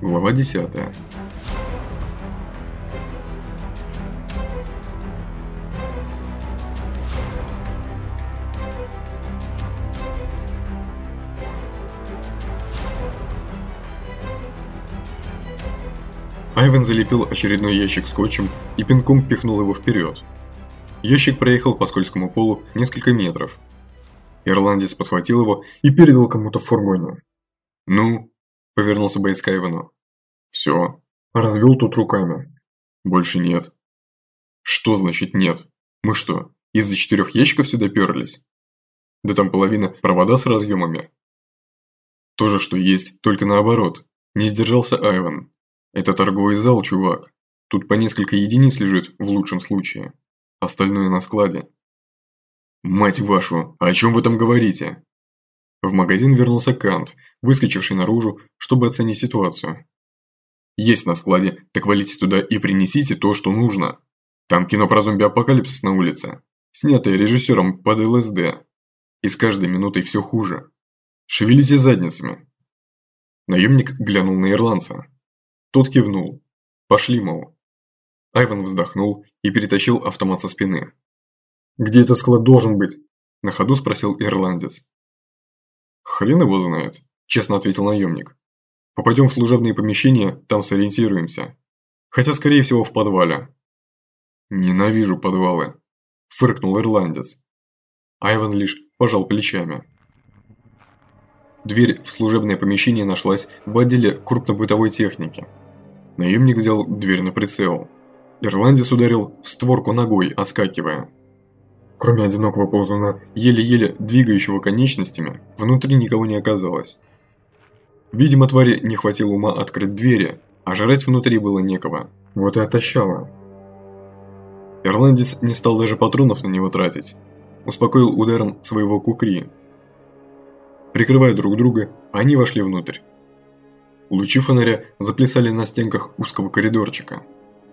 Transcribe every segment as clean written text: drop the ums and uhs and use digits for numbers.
Глава 10. Айвен залепил очередной ящик скотчем и пинком пихнул его вперед. Ящик проехал по скользкому полу несколько метров. Ирландец подхватил его и передал кому-то в фургоне. «Ну?» – повернулся боец к Айвену. «Все. Развел тут руками. Больше нет». «Что значит нет? Мы что, из-за 4 ящиков сюда перлись? Да там половина провода с разъемами». «То же, что есть, только наоборот», – не сдержался Айвен. «Это торговый зал, чувак. Тут по несколько единиц лежит, в лучшем случае. Остальное на складе». «Мать вашу, о чем вы там говорите?» В магазин вернулся Кант, выскочивший наружу, чтобы оценить ситуацию. «Есть на складе, так валите туда и принесите то, что нужно. Там кино про зомби-апокалипсис на улице, снятое режиссером под ЛСД. И с каждой минутой все хуже. Шевелите задницами». Наемник глянул на ирландца. Тот кивнул. «Пошли, мол». Айвен вздохнул и перетащил автомат со спины. «Где этот склад должен быть?» – на ходу спросил ирландец. «Хрен его знает», – честно ответил наемник. «Попадем в служебные помещения, там сориентируемся. Хотя, скорее всего, в подвале». «Ненавижу подвалы», – фыркнул ирландец. Айвен лишь пожал плечами. Дверь в служебное помещение нашлась в отделе крупнобытовой техники. Наемник взял дверь на прицел. Ирландец ударил в створку ногой, отскакивая. Кроме одинокого ползуна, еле-еле двигающего конечностями, внутри никого не оказалось. Видимо, твари не хватило ума открыть двери, а жрать внутри было некого. Вот и отощало. Ирландец не стал даже патронов на него тратить. Успокоил ударом своего кукри. Прикрывая друг друга, они вошли внутрь. Лучи фонаря заплясали на стенках узкого коридорчика.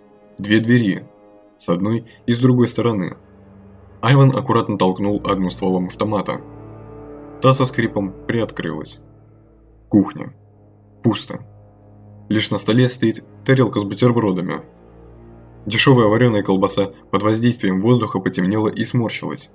2 двери, с одной и с другой стороны. Айвен аккуратно толкнул одну стволом автомата. Та со скрипом приоткрылась. Кухня. Пусто. Лишь на столе стоит тарелка с бутербродами. Дешевая вареная колбаса под воздействием воздуха потемнела и сморщилась.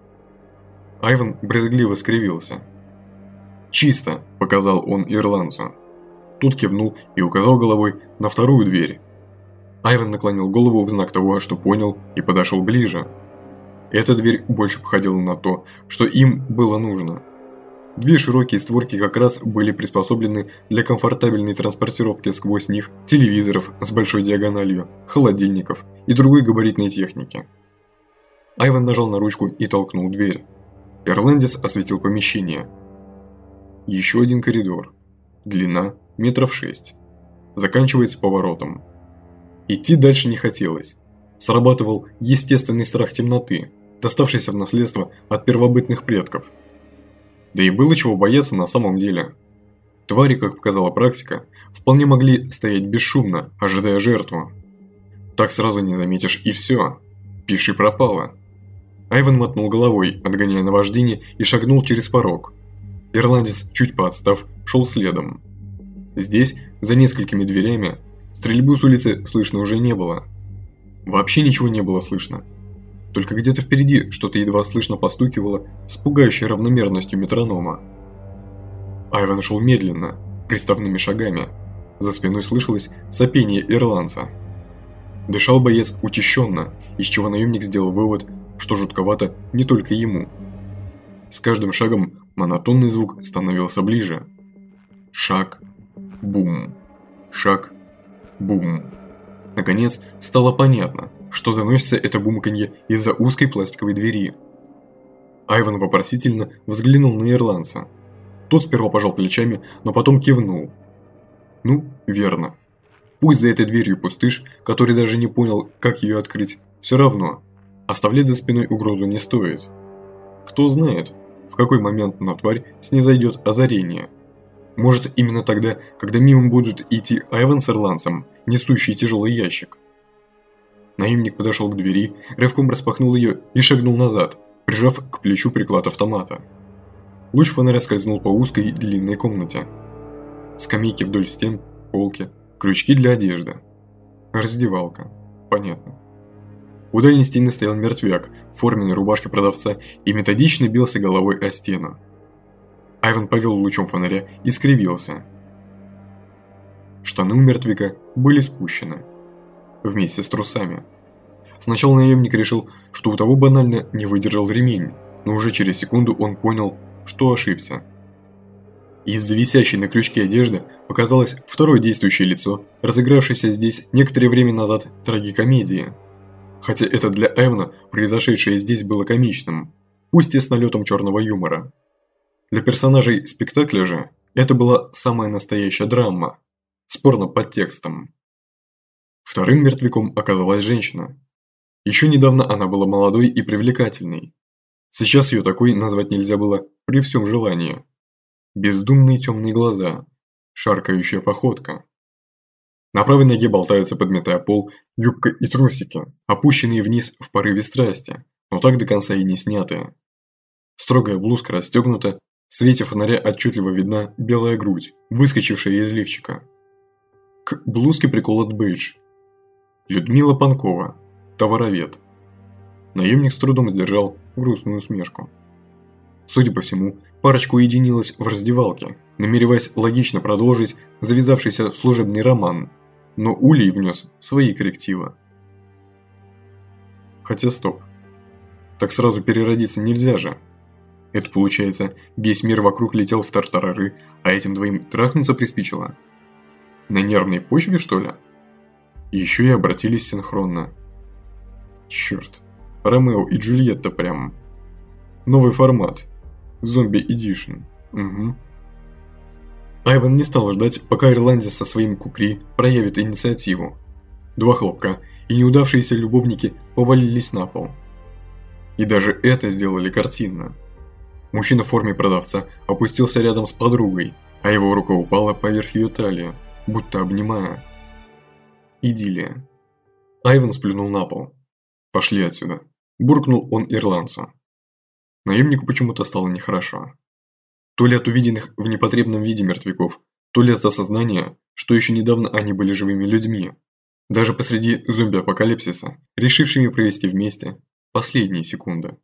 Айвен брезгливо скривился. «Чисто», – показал он ирландцу. Тут кивнул и указал головой на вторую дверь. Айвен наклонил голову в знак того, что понял, и подошел ближе. Эта дверь больше походила на то, что им было нужно. 2 широкие створки как раз были приспособлены для комфортабельной транспортировки сквозь них телевизоров с большой диагональю, холодильников и другой габаритной техники. Айвен нажал на ручку и толкнул дверь. Ирландец осветил помещение. Еще один коридор. Длина метров 6. Заканчивается поворотом. Идти дальше не хотелось. Срабатывал естественный страх темноты, доставшийся в наследство от первобытных предков. Да и было чего бояться на самом деле. Твари, как показала практика, вполне могли стоять бесшумно, ожидая жертву. Так сразу не заметишь и все. Пиши пропало. Айвен мотнул головой, отгоняя наваждение, и шагнул через порог. Ирландец, чуть поотстав, шел следом. Здесь, за несколькими дверями, стрельбу с улицы слышно уже не было. Вообще ничего не было слышно. Только где-то впереди что-то едва слышно постукивало с пугающей равномерностью метронома. Айвен шел медленно, приставными шагами. За спиной слышалось сопение ирландца. Дышал боец учащенно, из чего наемник сделал вывод, что жутковато не только ему. С каждым шагом монотонный звук становился ближе. Шаг, бум, шаг, бум. Наконец, стало понятно, что доносится это бумканье из-за узкой пластиковой двери. Айвен вопросительно взглянул на ирландца. Тот сперва пожал плечами, но потом кивнул. Ну, верно. Пусть за этой дверью пустышь, который даже не понял, как ее открыть, все равно. Оставлять за спиной угрозу не стоит. Кто знает, в какой момент на тварь снизойдет озарение. Может, именно тогда, когда мимо будут идти Айвен с ирландцем, несущий тяжелый ящик. Наемник подошел к двери, рывком распахнул ее и шагнул назад, прижав к плечу приклад автомата. Луч фонаря скользнул по узкой длинной комнате. Скамейки вдоль стен, полки, Крючки для одежды. Раздевалка. Понятно. У дальней стены стоял мертвяк в форменной рубашке продавца и методично бился головой о стену. Айван повел лучом фонаря и скривился. Штаны у мертвяка были спущены. Вместе с трусами. Сначала наемник решил, что у того банально не выдержал ремень, но уже через секунду он понял, что ошибся. Из-за висящей на крючке одежды показалось второе действующее лицо, разыгравшееся здесь некоторое время назад трагикомедии. Хотя это для Айвана произошедшее здесь было комичным, пусть и с налетом черного юмора. Для персонажей спектакля же это была самая настоящая драма, спорно под текстом. Вторым мертвяком оказалась женщина. Еще недавно она была молодой и привлекательной. Сейчас ее такой назвать нельзя было при всем желании. Бездумные темные глаза, шаркающая походка. На правой ноге болтаются, подметая пол, юбка и трусики, опущенные вниз в порыве страсти, но так до конца и не снятые. Строгая блузка расстегнута, в свете фонаря отчетливо видна белая грудь, выскочившая из лифчика. К блузке приколот бейдж. Людмила Панкова, товаровед. Наемник с трудом сдержал грустную усмешку. Судя по всему, парочка уединилась в раздевалке, намереваясь логично продолжить завязавшийся служебный роман, но Улей внес свои коррективы. Хотя стоп. Так сразу переродиться нельзя же. Это получается, весь мир вокруг летел в тартарары, а этим двоим трахнуться приспичило? На нервной почве, что ли? Еще и обратились синхронно. Черт, Ромео и Джульетта прям. Новый формат. Зомби Эдишн. Угу. Айван не стал ждать, пока ирландец со своим кукри проявит инициативу. Два хлопка, и неудавшиеся любовники повалились на пол. И даже это сделали картинно. Мужчина в форме продавца опустился рядом с подругой, а его рука упала поверх ее талии, будто обнимая. Идиллия. Айван сплюнул на пол. «Пошли отсюда», – буркнул он ирландцу. Наемнику почему-то стало нехорошо. То ли от увиденных в непотребном виде мертвяков, то ли от осознания, что еще недавно они были живыми людьми, даже посреди зомби-апокалипсиса, решившими провести вместе последние секунды.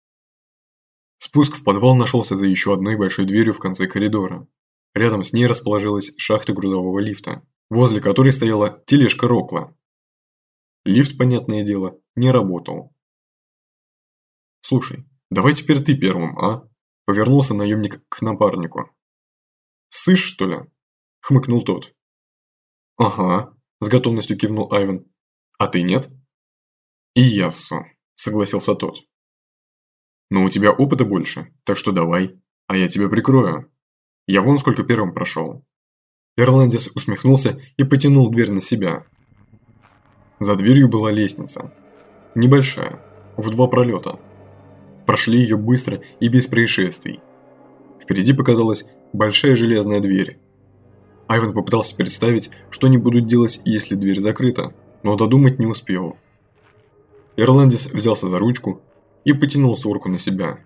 Спуск в подвал нашелся за еще одной большой дверью в конце коридора. Рядом с ней расположилась шахта грузового лифта, возле которой стояла тележка Рокла. Лифт, понятное дело, не работал. «Слушай, давай теперь ты первым, а?» – повернулся наемник к напарнику. «Сышь, что ли?» – хмыкнул тот. «Ага», – с готовностью кивнул Айван. «А ты нет?» «И яссо», – согласился тот. «Но у тебя опыта больше, так что давай, а я тебя прикрою. Я вон сколько первым прошел». Ирландец усмехнулся и потянул дверь на себя. За дверью была лестница. Небольшая, в 2 пролета. Прошли ее быстро и без происшествий. Впереди показалась большая железная дверь. Айван попытался представить, что они будут делать, если дверь закрыта, но додумать не успел. Ирландец взялся за ручку и потянул створку на себя.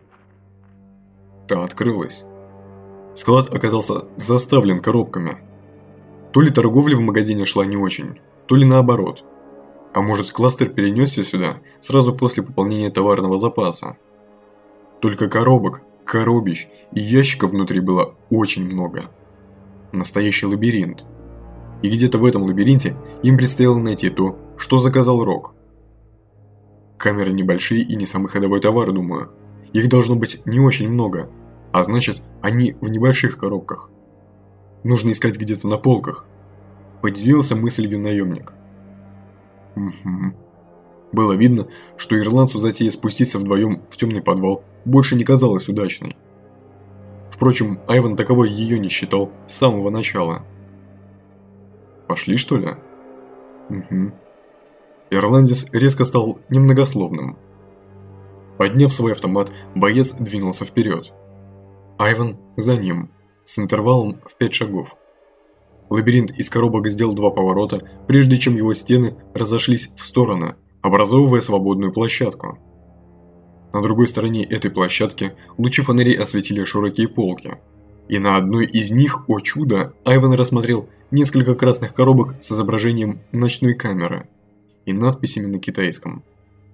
Та открылась. Склад оказался заставлен коробками. То ли торговля в магазине шла не очень, то ли наоборот. А может, кластер перенесся сюда сразу после пополнения товарного запаса. Только коробок, коробищ и ящиков внутри было очень много. Настоящий лабиринт. И где-то в этом лабиринте им предстояло найти то, что заказал Рок. Камеры небольшие и не самый ходовой товар, думаю. Их должно быть не очень много, а значит, они в небольших коробках. Нужно искать где-то на полках. Поделился мыслью наемник. Угу. Было видно, что ирландцу затея спуститься вдвоем в темный подвал больше не казалась удачной. Впрочем, Айван таковой ее не считал с самого начала. Пошли, что ли? Угу. Ирландец резко стал немногословным. Подняв свой автомат, боец двинулся вперед. Айван за ним, с интервалом в 5 шагов. Лабиринт из коробок сделал 2 поворота, прежде чем его стены разошлись в стороны, образовывая свободную площадку. На другой стороне этой площадки лучи фонарей осветили широкие полки. И на одной из них, о чудо, Айван рассмотрел несколько красных коробок с изображением ночной камеры и надписями на китайском.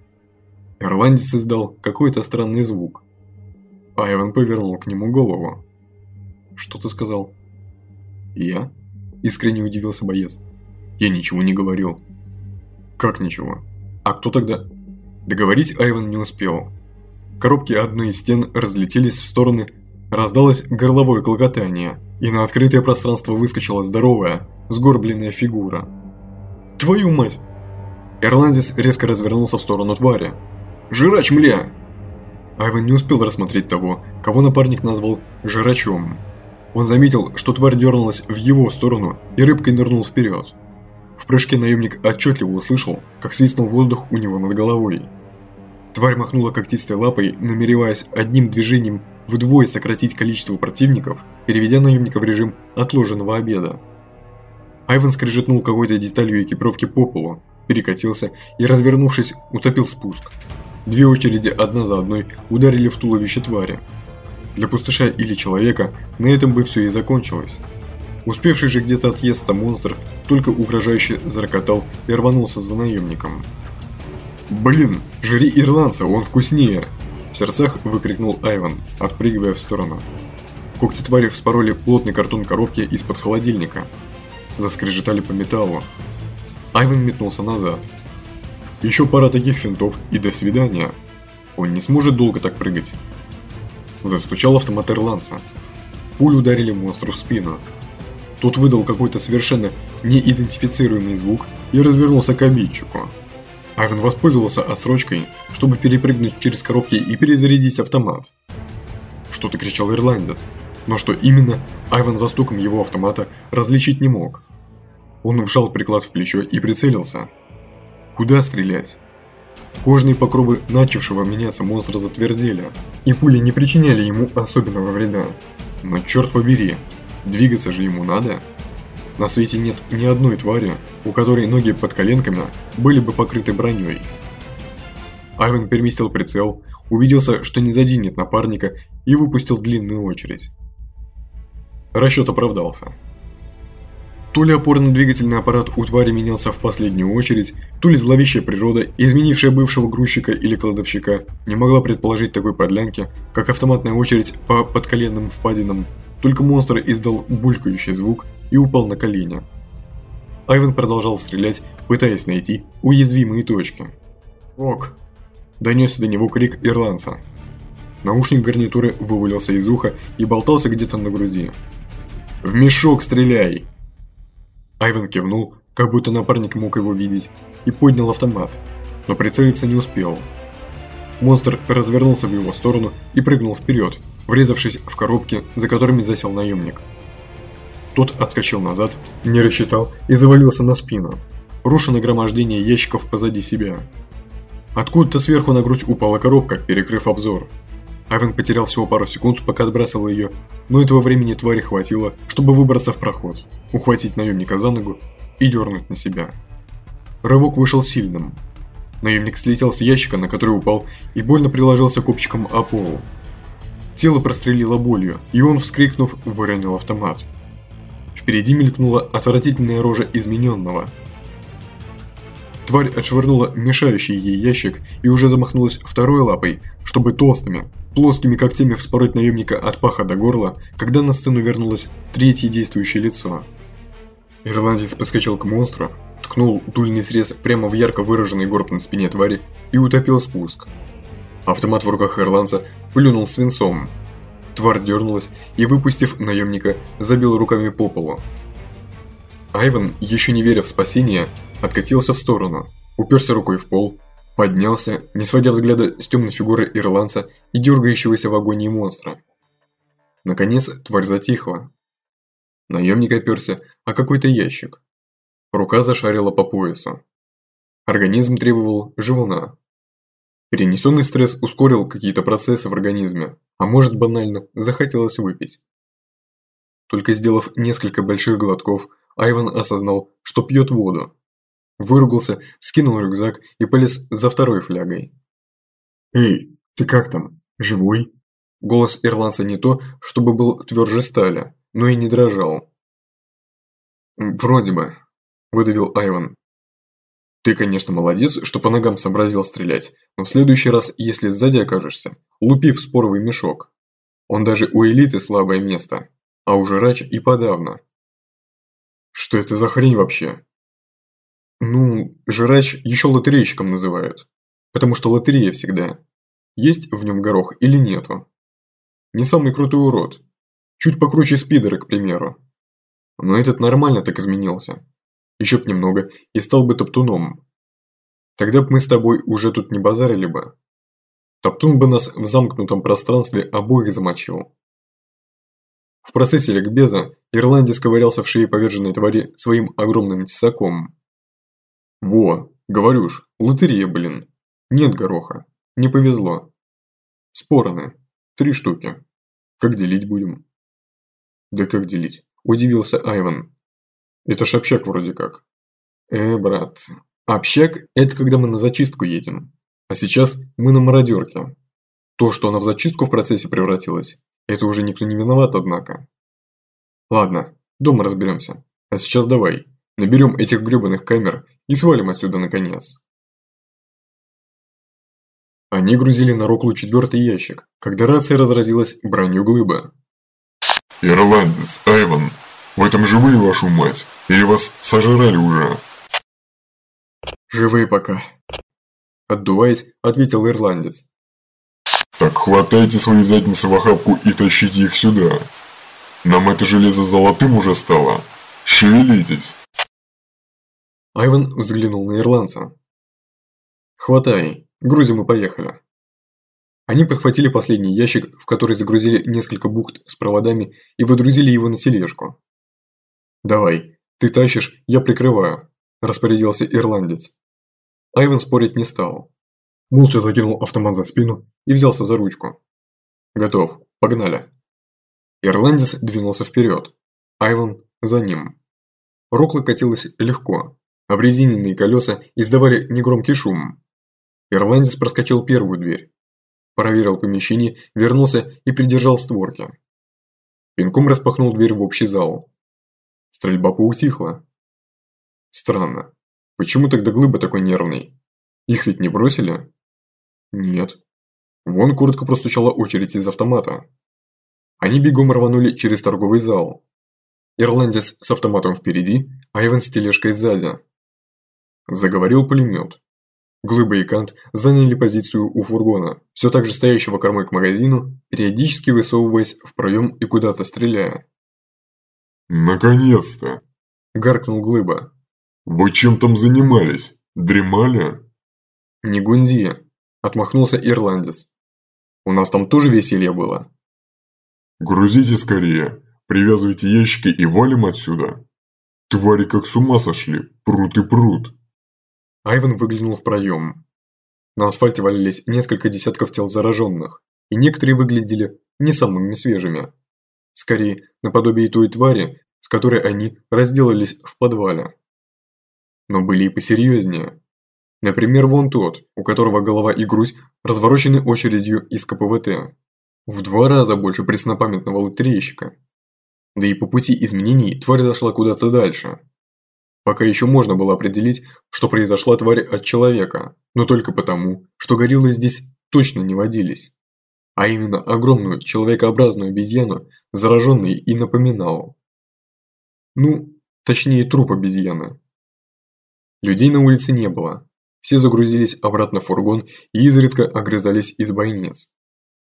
Ирландец издал какой-то странный звук. Айван повернул к нему голову. «Что ты сказал?» «Я?» – искренне удивился боец. «Я ничего не говорил». «Как ничего? А кто тогда?» Договорить Айван не успел. Коробки одной из стен разлетелись в стороны, раздалось горловое клокотание, и на открытое пространство выскочила здоровая, сгорбленная фигура. «Твою мать!» Ирландец резко развернулся в сторону твари. «Жирач, мля!» Айван не успел рассмотреть того, кого напарник назвал «жирачом». Он заметил, что тварь дернулась в его сторону и рыбкой нырнул вперед. В прыжке наемник отчетливо услышал, как свистнул воздух у него над головой. Тварь махнула когтистой лапой, намереваясь одним движением вдвое сократить количество противников, переведя наемника в режим отложенного обеда. Айван скрежетнул какой-то деталью экипировки по полу, перекатился и, развернувшись, утопил спуск. Две очереди одна за одной ударили в туловище твари. Для пустыша или человека на этом бы все и закончилось. Успевший же где-то отъесться монстр только угрожающе зарокотал и рванулся за наемником. «Блин, жри ирландца, он вкуснее!» В сердцах выкрикнул Айван, отпрыгивая в сторону. Когти твари вспороли плотный картон коробки из-под холодильника. Заскрежетали по металлу. Айван метнулся назад. Еще пара таких финтов и до свидания. Он не сможет долго так прыгать. Застучал автомат ирландца. Пули ударили монстру в спину. Тот выдал какой-то совершенно неидентифицируемый звук и развернулся к обидчику. Айван воспользовался отсрочкой, чтобы перепрыгнуть через коробки и перезарядить автомат. Что-то кричал ирландец, но что именно, Айван за стуком его автомата различить не мог. Он вжал приклад в плечо и прицелился. Куда стрелять? Кожные покровы начавшего меняться монстра затвердели, и пули не причиняли ему особенного вреда. Но черт побери, двигаться же ему надо. На свете нет ни одной твари, у которой ноги под коленками были бы покрыты броней. Айван переместил прицел, убедился, что не заденет напарника, и выпустил длинную очередь. Расчет оправдался. То ли опорно-двигательный аппарат у твари менялся в последнюю очередь, то ли зловещая природа, изменившая бывшего грузчика или кладовщика, не могла предположить такой подлянки, как автоматная очередь по подколенным впадинам. Только монстр издал булькающий звук и упал на колени. Айван продолжал стрелять, пытаясь найти уязвимые точки. «Ок!» – донесся до него крик ирландца. Наушник гарнитуры вывалился из уха и болтался где-то на груди. «В мешок стреляй!» Айван кивнул, как будто напарник мог его видеть, и поднял автомат, но прицелиться не успел. Монстр развернулся в его сторону и прыгнул вперед, врезавшись в коробки, за которыми засел наемник. Тот отскочил назад, не рассчитал и завалился на спину, руша нагромождение ящиков позади себя. Откуда-то сверху на грудь упала коробка, перекрыв обзор. Айван потерял всего пару секунд, пока отбрасывал ее, но этого времени твари хватило, чтобы выбраться в проход, ухватить наемника за ногу и дернуть на себя. Рывок вышел сильным. Наемник слетел с ящика, на который упал, и больно приложился копчиком о пол. Тело прострелило болью, и он, вскрикнув, выронил автомат. Впереди мелькнула отвратительная рожа измененного. Тварь отшвырнула мешающий ей ящик и уже замахнулась второй лапой, чтобы толстыми, плоскими когтями вспороть наемника от паха до горла, когда на сцену вернулось третье действующее лицо. Ирландец подскочил к монстру, ткнул дульный срез прямо в ярко выраженный горб на спине твари и утопил спуск. Автомат в руках ирландца плюнул свинцом. Тварь дернулась и, выпустив наемника, забил руками по полу. Айван, еще не веря в спасение, откатился в сторону, уперся рукой в пол, поднялся, не сводя взгляда с темной фигуры ирландца и дергающегося в агонии монстра. Наконец тварь затихла. Наемник оперся о какой-то ящик. Рука зашарила по поясу. Организм требовал живуна. Перенесенный стресс ускорил какие-то процессы в организме, а может банально захотелось выпить. Только сделав несколько больших глотков, Айван осознал, что пьет воду. Выругался, скинул рюкзак и полез за второй флягой. «Эй, ты как там? Живой?» Голос ирландца не то, чтобы был тверже стали, но и не дрожал. «Вроде бы», – выдавил Айван. «Ты, конечно, молодец, что по ногам сообразил стрелять, но в следующий раз, если сзади окажешься, лупи в споровый мешок. Он даже у элиты слабое место, а у жрач и подавно». «Что это за хрень вообще?» «Ну, жрач еще лотерейщиком называют, потому что лотерея всегда. Есть в нем горох или нету. Не самый крутой урод. Чуть покруче спидера, к примеру. Но этот нормально так изменился. Еще б немного и стал бы топтуном. Тогда б мы с тобой уже тут не базарили бы. Топтун бы нас в замкнутом пространстве обоих замочил». В процессе ликбеза ирландец ковырялся в шее поверженной твари своим огромным тесаком. «Во, говорю ж, лотерея, блин. Нет гороха. Не повезло. Спороны. 3 штуки. Как делить будем?» «Да как делить?» – удивился Айван. «Это ж общак вроде как». Брат, общак – это когда мы на зачистку едем. А сейчас мы на мародерке. То, что она в зачистку в процессе превратилась, это уже никто не виноват, однако. Ладно, дома разберемся. А сейчас давай, наберем этих гребаных камер и свалим отсюда наконец». Они грузили на Роклу 4-й ящик, когда рация разразилась бранью глыбы. «Ирландец, Айван, в этом живые, вашу мать? Или вас сожрали уже?» «Живые пока», – отдуваясь, ответил ирландец. «Так хватайте свои задницы в охапку и тащите их сюда. Нам это железо золотым уже стало. Шевелитесь!» Айван взглянул на ирландца. «Хватай, грузим и поехали». Они подхватили последний ящик, в который загрузили несколько бухт с проводами и выдрузили его на тележку. «Давай, ты тащишь, я прикрываю», – распорядился ирландец. Айван спорить не стал. Молча закинул автомат за спину и взялся за ручку. «Готов, погнали». Ирландец двинулся вперед, Айван за ним. Рокла катилась легко, обрезиненные колеса издавали негромкий шум. Ирландец проскочил первую дверь, проверил помещение, вернулся и придержал створки. Пинком распахнул дверь в общий зал. Стрельба поутихла. Странно, почему тогда глыба такой нервный? Их ведь не бросили? Нет. Вон коротко простучала очередь из автомата. Они бегом рванули через торговый зал. Ирландец с автоматом впереди, Айван с тележкой сзади. Заговорил пулемет. Глыба и Кант заняли позицию у фургона, все так же стоящего кормой к магазину, периодически высовываясь в проем и куда-то стреляя. «Наконец-то!» – гаркнул Глыба. «Вы чем там занимались? Дремали?» «Не гунзи!» – отмахнулся ирландец. «У нас там тоже веселье было». «Грузите скорее, привязывайте ящики и валим отсюда. Твари как с ума сошли, прут и прут». Айван выглянул в проем. На асфальте валялись несколько десятков тел зараженных, и некоторые выглядели не самыми свежими. Скорее, наподобие той твари, с которой они разделались в подвале. Но были и посерьезнее. Например, вон тот, у которого голова и грудь разворочены очередью из КПВТ. В 2 раза больше преснопамятного лотерейщика. Да и по пути изменений тварь зашла куда-то дальше. Пока еще можно было определить, что произошла тварь от человека, но только потому, что гориллы здесь точно не водились. А именно огромную человекообразную обезьяну, зараженный и напоминал. Ну, точнее труп обезьяны. Людей на улице не было. Все загрузились обратно в фургон и изредка огрызались из бойниц.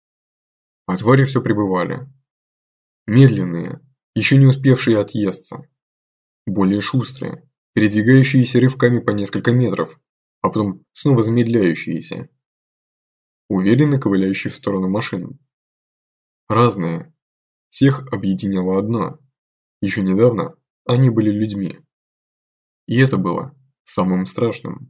А твари все прибывали. Медленные, еще не успевшие отъесться. Более шустрые, передвигающиеся рывками по несколько метров, а потом снова замедляющиеся. Уверенно ковыляющие в сторону машин. Разные. Всех объединяло одно. Еще недавно они были людьми. И это было самым страшным.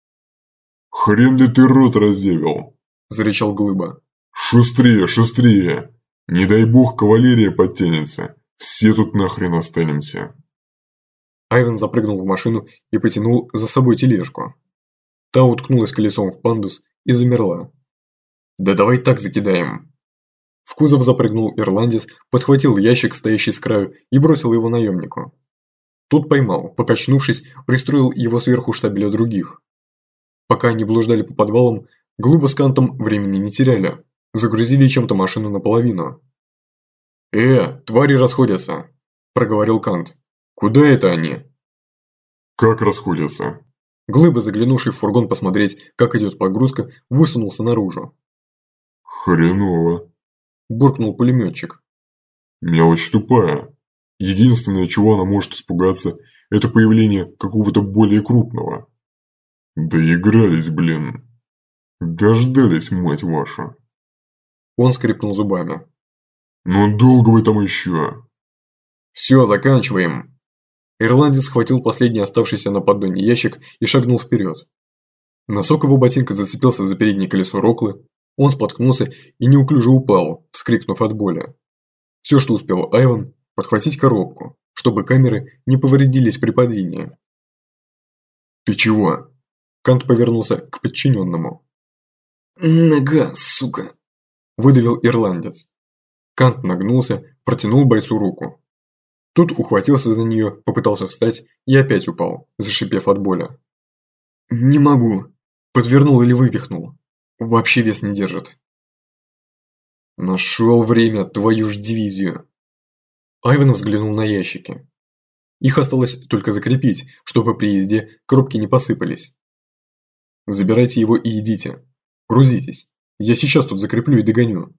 «Хрен ли ты рот разъявил?» – зарычал Глыба. «Шустрее, шустрее! Не дай бог кавалерия подтянется, все тут нахрен останемся!» Айван запрыгнул в машину и потянул за собой тележку. Та уткнулась колесом в пандус и замерла. «Да давай так закидаем!» В кузов запрыгнул ирландец, подхватил ящик, стоящий с краю, и бросил его наемнику. Тот поймал, покачнувшись, пристроил его сверху штабеля других. Пока они блуждали по подвалам, Глыба с Кантом времени не теряли, загрузили чем-то машину наполовину. Твари расходятся», – проговорил Кант. «Куда это они?» «Как расходятся?» Глыба, заглянувший в фургон посмотреть, как идет погрузка, высунулся наружу. «Хреново», – буркнул пулеметчик. «Мелочь тупая. Единственное, чего она может испугаться, это появление какого-то более крупного. Доигрались, блин. Дождались, мать вашу». Он скрипнул зубами. «Ну долго вы там еще?» «Все, заканчиваем!» Ирландец схватил последний оставшийся на поддоне ящик и шагнул вперед. Носок его ботинка зацепился за переднее колесо Роклы, он споткнулся и неуклюже упал, вскрикнув от боли. Все, что успел Айван, подхватить коробку, чтобы камеры не повредились при падении. «Ты чего?» Кант повернулся к подчиненному. «Нога, сука!» – выдавил ирландец. Кант нагнулся, протянул бойцу руку. Тот ухватился за нее, попытался встать и опять упал, зашипев от боли. «Не могу!» – подвернул или вывихнул. Вообще вес не держит. «Нашел время, твою ж дивизию!» Айван взглянул на ящики. Их осталось только закрепить, чтобы при езде коробки не посыпались. «Забирайте его и идите. Грузитесь. Я сейчас тут закреплю и догоню».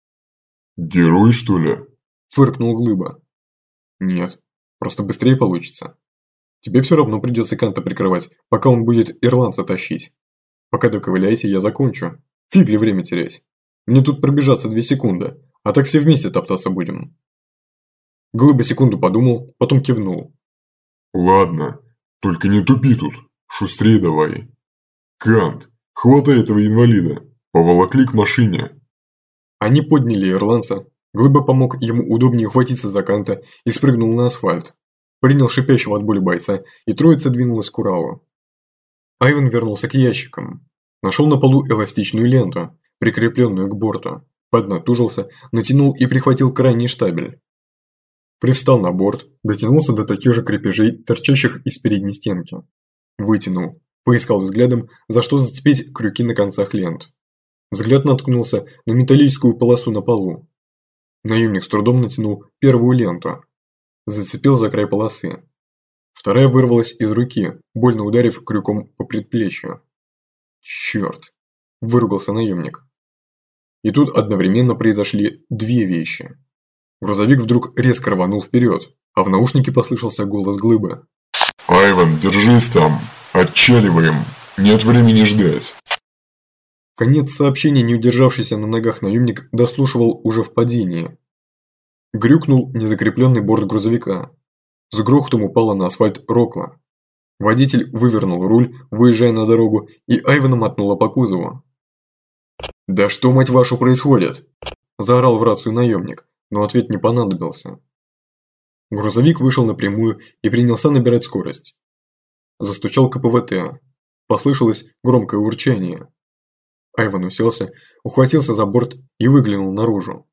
«Герой, что ли?» – фыркнул Глыба. «Нет, просто быстрее получится. Тебе все равно придется Канта прикрывать, пока он будет ирландца тащить. Пока доковыляете, я закончу. Фиг ли время терять? Мне тут пробежаться 2 секунды, а так все вместе топтаться будем». Глыба секунду подумал, потом кивнул. «Ладно, только не тупи тут, шустрее давай. Кант, хватай этого инвалида, поволокли к машине». Они подняли ирландца, Глыба помог ему удобнее ухватиться за Канта и спрыгнул на асфальт. Принял шипящего от боли бойца, и троица двинулась к Уралу. Айван вернулся к ящикам. Нашел на полу эластичную ленту, прикрепленную к борту. Поднатужился, натянул и прихватил крайний штабель. Привстал на борт, дотянулся до таких же крепежей, торчащих из передней стенки. Вытянул, поискал взглядом, за что зацепить крюки на концах лент. Взгляд наткнулся на металлическую полосу на полу. Наемник с трудом натянул первую ленту. Зацепил за край полосы. Вторая вырвалась из руки, больно ударив крюком по предплечью. «Черт!» – выругался наемник. И тут одновременно произошли 2 вещи. Грузовик вдруг резко рванул вперед, а в наушнике послышался голос Глыбы. «Айван, держись там! Отчаливаем! Нет времени ждать!» Конец сообщения не удержавшийся на ногах наемник дослушивал уже в падении. Грюкнул незакрепленный борт грузовика. С грохотом упала на асфальт Рокла. Водитель вывернул руль, выезжая на дорогу, и Айвана мотнула по кузову. «Да что, мать вашу, происходит?» – заорал в рацию наемник, но ответ не понадобился. Грузовик вышел напрямую и принялся набирать скорость. Застучал КПВТ. Послышалось громкое урчание. Айван уселся, ухватился за борт и выглянул наружу.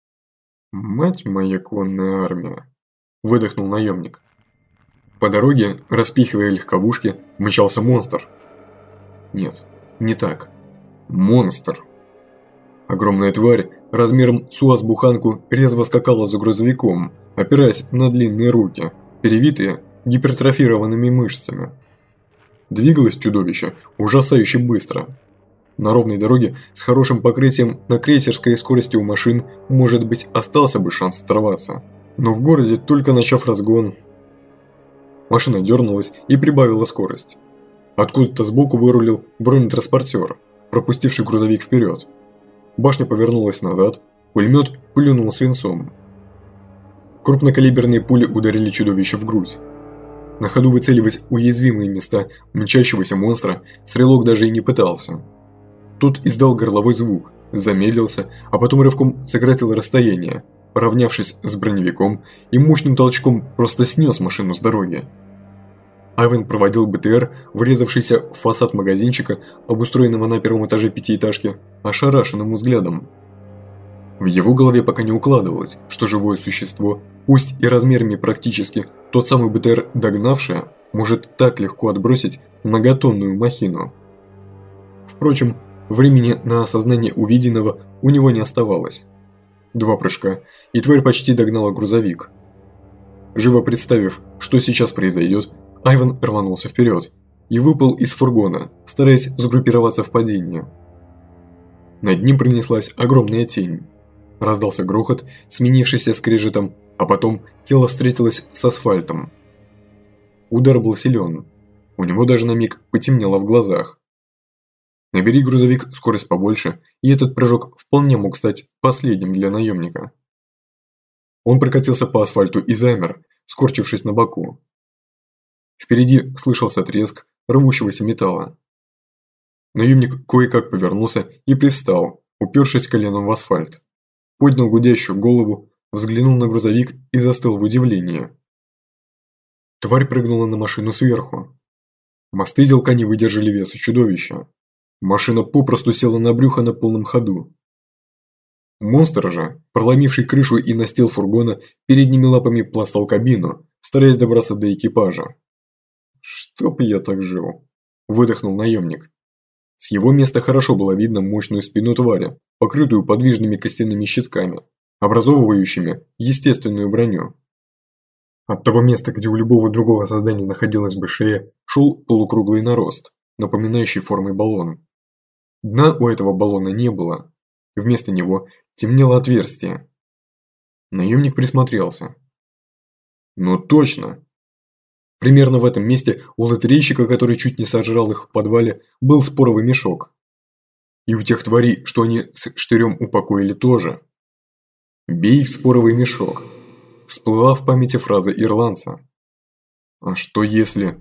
«Мать моя конная армия!» – выдохнул наемник. По дороге, распихивая легковушки, мчался монстр. Нет, не так. Монстр. Огромная тварь, размером с УАЗ-буханку, резво скакала за грузовиком, опираясь на длинные руки, перевитые гипертрофированными мышцами. Двигалось чудовище ужасающе быстро. На ровной дороге с хорошим покрытием на крейсерской скорости у машин, может быть, остался бы шанс оторваться. Но в городе, только начав разгон, машина дернулась и прибавила скорость. Откуда-то сбоку вырулил бронетранспортер, пропустивший грузовик вперед. Башня повернулась назад, пулемет плюнул свинцом. Крупнокалиберные пули ударили чудовище в грудь. На ходу выцеливать уязвимые места мчащегося монстра стрелок даже и не пытался. Тот издал горловой звук, замедлился, а потом рывком сократил расстояние, поравнявшись с броневиком и мощным толчком просто снес машину с дороги. Айван проводил БТР, врезавшийся в фасад магазинчика, обустроенного на первом этаже 5-этажки, ошарашенным взглядом. В его голове пока не укладывалось, что живое существо, пусть и размерами практически тот самый БТР догнавшее, может так легко отбросить многотонную махину. Впрочем, времени на осознание увиденного у него не оставалось. 2 прыжка, и тварь почти догнала грузовик. Живо представив, что сейчас произойдет, Айван рванулся вперед и выпал из фургона, стараясь сгруппироваться в падении. Над ним пронеслась огромная тень. Раздался грохот, сменившийся скрежетом, а потом тело встретилось с асфальтом. Удар был силен. У него даже на миг потемнело в глазах. Набери грузовик скорость побольше, и этот прыжок вполне мог стать последним для наемника. Он прокатился по асфальту и замер, скорчившись на боку. Впереди слышался треск рвущегося металла. Наемник кое-как повернулся и привстал, упершись коленом в асфальт. Поднял гудящую голову, взглянул на грузовик и застыл в удивлении. Тварь прыгнула на машину сверху. Мосты зелка не выдержали веса чудовища. Машина попросту села на брюхо на полном ходу. Монстр же, проломивший крышу и настил фургона, передними лапами пластал кабину, стараясь добраться до экипажа. «Чтоб я так жил!» – выдохнул наемник. С его места хорошо было видно мощную спину твари, покрытую подвижными костяными щитками, образовывающими естественную броню. От того места, где у любого другого создания находилась бы шея, шел полукруглый нарост, напоминающий формой баллон. Дна у этого баллона не было. Вместо него темнело отверстие. Наемник присмотрелся. Ну точно! Примерно в этом месте у лотерейщика, который чуть не сожрал их в подвале, был споровый мешок. И у тех тварей, что они с штырем упокоили, тоже. «Бей в споровый мешок», всплыла в памяти фраза ирландца. А что если...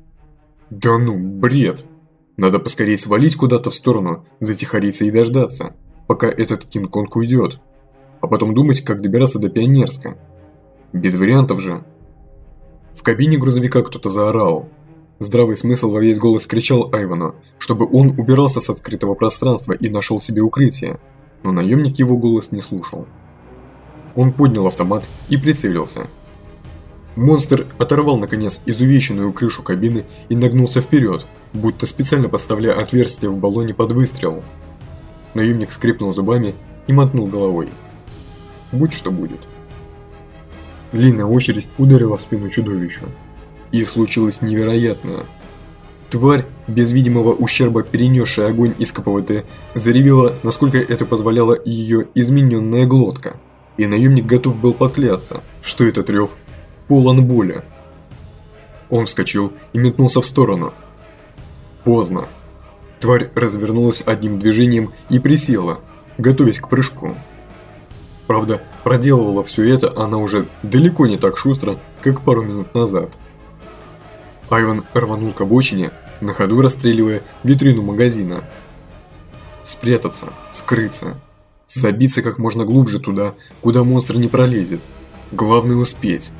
Да ну, бред! Надо поскорее свалить куда-то в сторону, затихариться и дождаться, пока этот Кинг-Конг уйдет, а потом думать, как добираться до Пионерска. Без вариантов же. В кабине грузовика кто-то заорал. Здравый смысл во весь голос кричал Айвану, чтобы он убирался с открытого пространства и нашел себе укрытие, но наемник его голос не слушал. Он поднял автомат и прицелился. Монстр оторвал наконец изувеченную крышу кабины и нагнулся вперед, будто специально подставляя отверстие в баллоне под выстрел. Наемник скрипнул зубами и мотнул головой. Будь что будет. Длинная очередь ударила в спину чудовищу. И случилось невероятное. Тварь, без видимого ущерба перенесшая огонь из КПВТ, заревела, насколько это позволяла ее измененная глотка. И наемник готов был поклясться, что этот рев полон боли. Он вскочил и метнулся в сторону. Поздно. Тварь развернулась одним движением и присела, готовясь к прыжку. Правда, проделывала все это она уже далеко не так шустро, как пару минут назад. Айван рванул к обочине, на ходу расстреливая витрину магазина. Спрятаться, скрыться, забиться как можно глубже туда, куда монстр не пролезет. Главное успеть.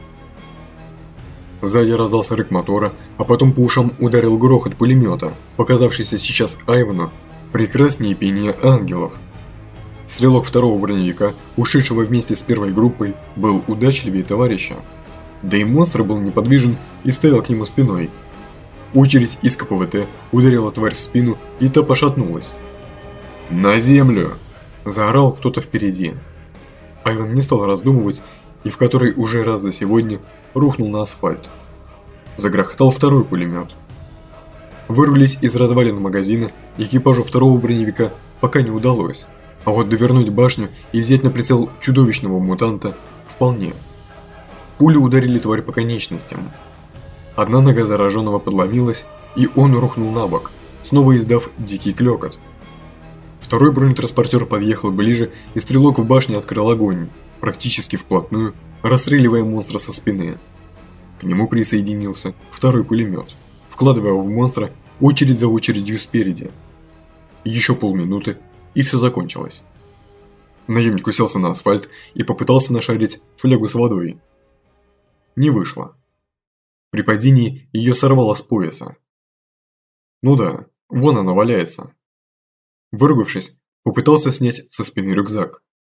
Сзади раздался рык мотора, а потом по ушам ударил грохот пулемета, показавшийся сейчас Айвану прекраснее пения ангелов. Стрелок второго броневика, ушедшего вместе с первой группой, был удачливее товарища. Да и монстр был неподвижен и стоял к нему спиной. Очередь из КПВТ ударила тварь в спину, и та пошатнулась. «На землю!» – заорал кто-то впереди. Айван не стал раздумывать и в который уже раз за сегодня рухнул на асфальт. Загрохотал второй пулемет. Вырвались из развалин магазина, экипажу второго броневика пока не удалось. А вот довернуть башню и взять на прицел чудовищного мутанта вполне. Пули ударили тварь по конечностям. Одна нога зараженного подломилась, и он рухнул на бок, снова издав дикий клёкот. Второй бронетранспортер подъехал ближе, и стрелок в башне открыл огонь, практически вплотную, расстреливая монстра со спины. К нему присоединился второй пулемет, вкладывая в монстра очередь за очередью спереди. Еще полминуты, и все закончилось. Наемник уселся на асфальт и попытался нашарить флягу с водой. Не вышло. При падении ее сорвало с пояса. Ну да, вон она валяется. Выругавшись, попытался снять со спины рюкзак.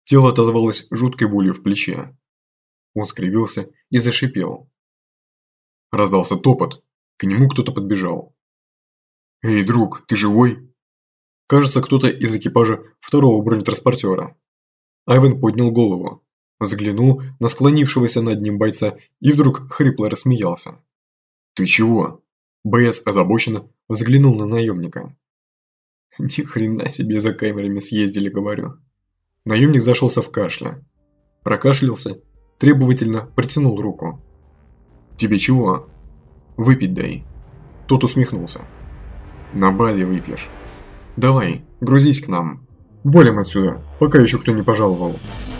Тело отозвалось жуткой болью в плече. Он скривился и зашипел. Раздался топот. К нему кто-то подбежал. «Эй, друг, ты живой?» Кажется, кто-то из экипажа второго бронетранспортера. Айвен поднял голову, заглянул на склонившегося над ним бойца и вдруг хрипло рассмеялся. «Ты чего?» Боец озабоченно взглянул на наемника. «Ни хрена себе за камерами съездили, говорю». Наемник зашелся в кашле. Прокашлялся, требовательно протянул руку. «Тебе чего?» «Выпить дай». Тот усмехнулся. «На базе выпьешь. Давай, грузись к нам. Валим отсюда, пока еще кто не пожаловал».